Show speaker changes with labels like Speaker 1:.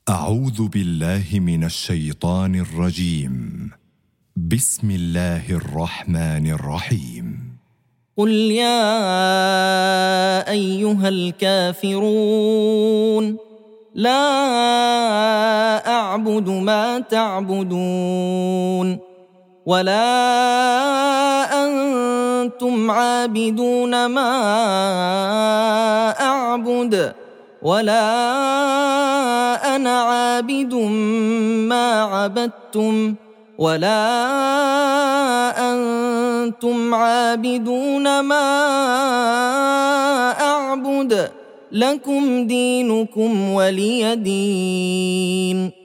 Speaker 1: أعوذ بالله من الشيطان الرجيم. بسم الله الرحمن الرحيم.
Speaker 2: قل يا أيها الكافرون لا أعبد ما تعبدون ولا أنتم عابدون ما أعبد ولا أنا عابد ما عبدتم ولا أنتم عابدون ما أعبد لكم دينكم ولي دين.